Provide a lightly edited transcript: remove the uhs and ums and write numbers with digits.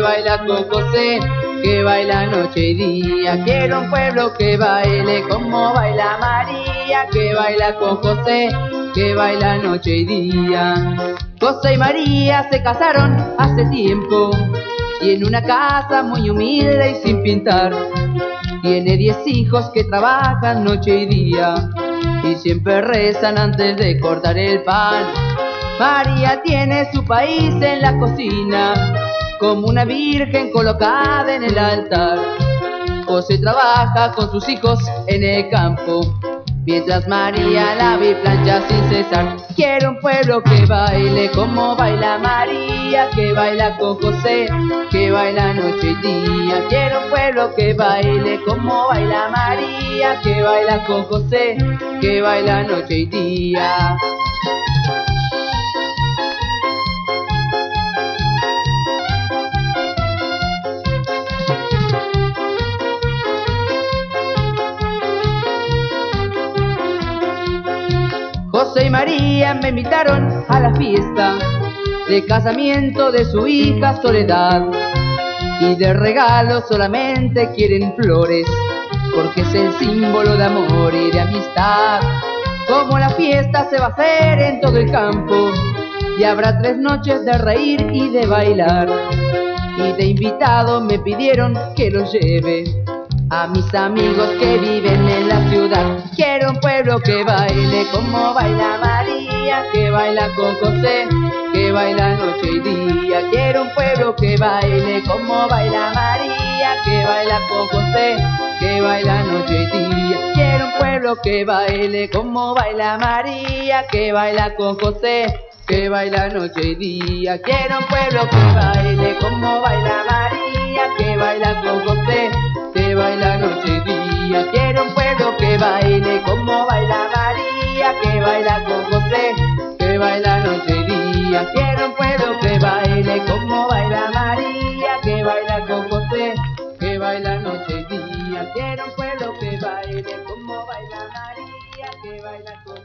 baila con José, que baila noche y día. Quiero un pueblo que baile como baila María, que baila con José, que baila noche y día. José y María se casaron hace tiempo y en una casa muy humilde y sin pintar. Tiene 10 hijos que trabajan noche y día y siempre rezan antes de cortar el pan. María tiene su país en la cocina, como una virgen colocada en el altar. José trabaja con sus hijos en el campo, mientras María lava y plancha sin cesar. Quiero un pueblo que baile como baila María, que baila con José, que baila noche y día. Quiero un pueblo que baile como baila María, que baila con José, que baila noche y día. José y María me invitaron a la fiesta de casamiento de su hija Soledad, y de regalo solamente quieren flores, porque es el símbolo de amor y de amistad. Como la fiesta se va a hacer en todo el campo y habrá 3 noches de reír y de bailar, y de invitado me pidieron que los lleve a mis amigos que viven en la ciudad. Quiero un pueblo que baile como baila María, que baila con José, que baila noche y día. Quiero un pueblo que baile como baila María, que baila con José, que baila noche y día. Quiero un pueblo que baile como baila María, que baila con José, que baila noche y día. Quiero un pueblo que baile como baila María, que baila con José, que baila noche y día. Quiero un pueblo que baile como baila María, que baila con José, que baila noche y día. Quiero un pueblo que baile como baila María, que baila con José, que baila noche y día. Quiero un pueblo que baile como baila María, que baila con